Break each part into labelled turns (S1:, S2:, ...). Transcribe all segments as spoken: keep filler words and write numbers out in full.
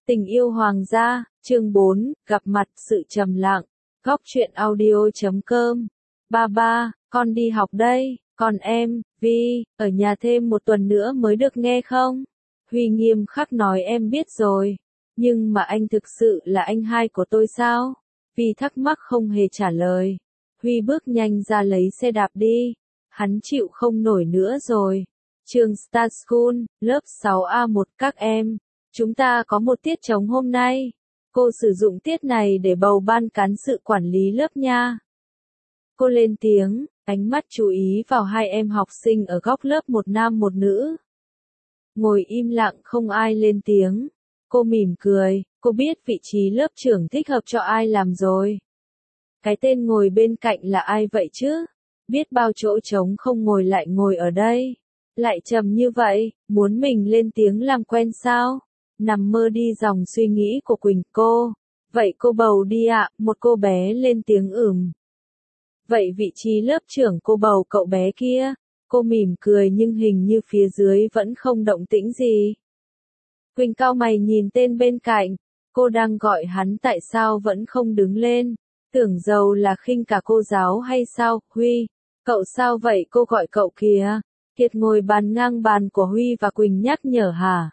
S1: Tình yêu hoàng gia, chương bốn, gặp mặt, sự trầm lặng. Góc truyện audio chấm com. Ba ba, con đi học đây, còn em, Vi, ở nhà thêm một tuần nữa mới được nghe không? Huy nghiêm khắc nói em biết rồi. Nhưng mà anh thực sự là anh hai của tôi sao? Vi thắc mắc không hề trả lời. Huy bước nhanh ra lấy xe đạp đi. Hắn chịu không nổi nữa rồi. Trường Star School, lớp sáu A một các em. Chúng ta có một tiết trống hôm nay. Cô sử dụng tiết này để bầu ban cán sự quản lý lớp nha. Cô lên tiếng, ánh mắt chú ý vào hai em học sinh ở góc lớp một nam một nữ. Ngồi im lặng không ai lên tiếng. Cô mỉm cười, cô biết vị trí lớp trưởng thích hợp cho ai làm rồi. Cái tên ngồi bên cạnh là ai vậy chứ? Biết bao chỗ trống không ngồi lại ngồi ở đây. Lại trầm như vậy, muốn mình lên tiếng làm quen sao? Nằm mơ đi dòng suy nghĩ của Quỳnh cô. Vậy cô bầu đi ạ, một cô bé lên tiếng ừm. Vậy vị trí lớp trưởng cô bầu cậu bé kia. Cô mỉm cười nhưng hình như phía dưới vẫn không động tĩnh gì. Quỳnh cau mày nhìn tên bên cạnh. Cô đang gọi hắn tại sao vẫn không đứng lên. Tưởng giàu là khinh cả cô giáo hay sao? Huy, cậu sao vậy cô gọi cậu kìa. Kiệt ngồi bàn ngang bàn của Huy và Quỳnh nhắc nhở hả?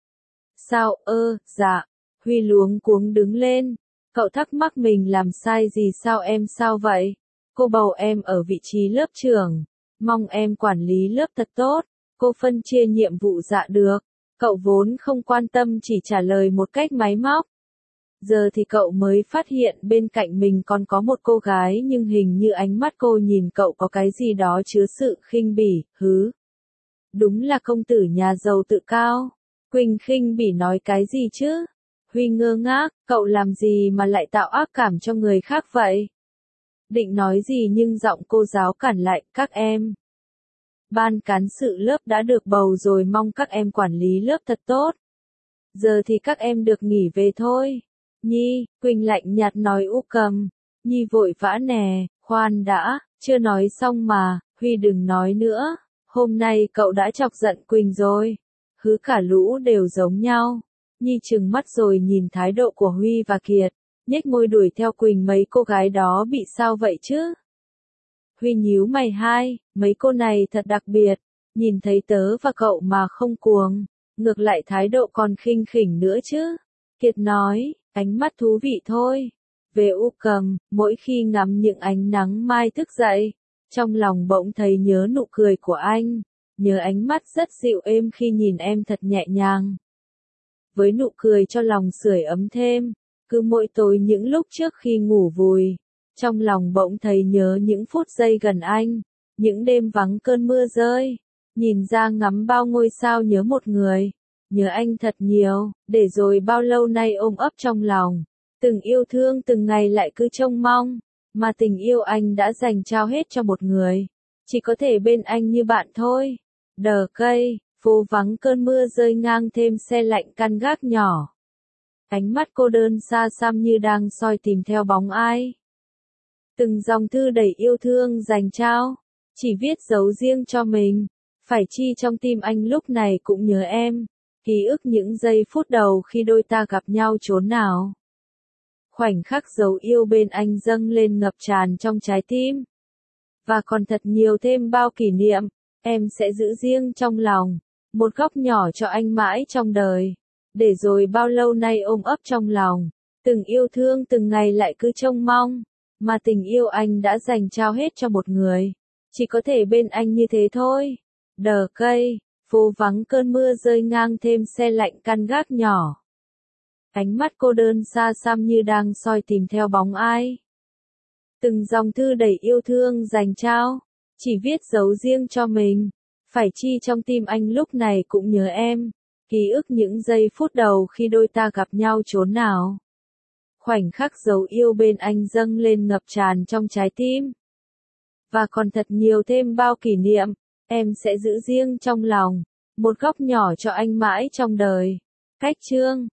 S1: Sao ơ, dạ. Huy luống cuống đứng lên. Cậu thắc mắc mình làm sai gì sao em sao vậy? Cô bầu em ở vị trí lớp trưởng. Mong em quản lý lớp thật tốt. Cô phân chia nhiệm vụ dạ được. Cậu vốn không quan tâm chỉ trả lời một cách máy móc. Giờ thì cậu mới phát hiện bên cạnh mình còn có một cô gái nhưng hình như ánh mắt cô nhìn cậu có cái gì đó chứa sự khinh bỉ, hứ. Đúng là công tử nhà giàu tự cao. Quỳnh khinh bỉ nói cái gì chứ? Huy ngơ ngác, cậu làm gì mà lại tạo ác cảm cho người khác vậy? Định nói gì nhưng giọng cô giáo cản lại, các em. Ban cán sự lớp đã được bầu rồi mong các em quản lý lớp thật tốt. Giờ thì các em được nghỉ về thôi. Nhi, Quỳnh lạnh nhạt nói u cầm. Nhi vội vã nè, khoan đã, chưa nói xong mà, Huy đừng nói nữa. Hôm nay cậu đã chọc giận Quỳnh rồi. Hứ cả lũ đều giống nhau. Nhi trừng mắt rồi nhìn thái độ của Huy và Kiệt. Nhếch môi đuổi theo Quỳnh mấy cô gái đó bị sao vậy chứ? Huy nhíu mày hai, mấy cô này thật đặc biệt. Nhìn thấy tớ và cậu mà không cuồng. Ngược lại thái độ còn khinh khỉnh nữa chứ. Kiệt nói, ánh mắt thú vị thôi. Về u cầm, mỗi khi ngắm những ánh nắng mai thức dậy. Trong lòng bỗng thấy nhớ nụ cười của anh. Nhớ ánh mắt rất dịu êm khi nhìn em thật nhẹ nhàng. Với nụ cười cho lòng sưởi ấm thêm. Cứ mỗi tối những lúc trước khi ngủ vùi. Trong lòng bỗng thấy nhớ những phút giây gần anh. Những đêm vắng cơn mưa rơi. Nhìn ra ngắm bao ngôi sao nhớ một người. Nhớ anh thật nhiều, để rồi bao lâu nay ôm ấp trong lòng. Từng yêu thương từng ngày lại cứ trông mong. Mà tình yêu anh đã dành trao hết cho một người. Chỉ có thể bên anh như bạn thôi. Đờ cây, phố vắng cơn mưa rơi ngang thêm xe lạnh căn gác nhỏ. Ánh mắt cô đơn xa xăm như đang soi tìm theo bóng ai. Từng dòng thư đầy yêu thương dành trao. Chỉ viết dấu riêng cho mình. Phải chi trong tim anh lúc này cũng nhớ em. Ký ức những giây phút đầu khi đôi ta gặp nhau chốn nào. Khoảnh khắc dấu yêu bên anh dâng lên ngập tràn trong trái tim. Và còn thật nhiều thêm bao kỷ niệm, em sẽ giữ riêng trong lòng. Một góc nhỏ cho anh mãi trong đời. Để rồi bao lâu nay ôm ấp trong lòng. Từng yêu thương từng ngày lại cứ trông mong. Mà tình yêu anh đã dành trao hết cho một người. Chỉ có thể bên anh như thế thôi. Đờ cây, phố vắng cơn mưa rơi ngang thêm xe lạnh căn gác nhỏ. Ánh mắt cô đơn xa xăm như đang soi tìm theo bóng ai. Từng dòng thư đầy yêu thương dành trao. Chỉ viết dấu riêng cho mình. Phải chi trong tim anh lúc này cũng nhớ em. Ký ức những giây phút đầu khi đôi ta gặp nhau chốn nào. Khoảnh khắc dấu yêu bên anh dâng lên ngập tràn trong trái tim. Và còn thật nhiều thêm bao kỷ niệm. Em sẽ giữ riêng trong lòng. Một góc nhỏ cho anh mãi trong đời. Cách chương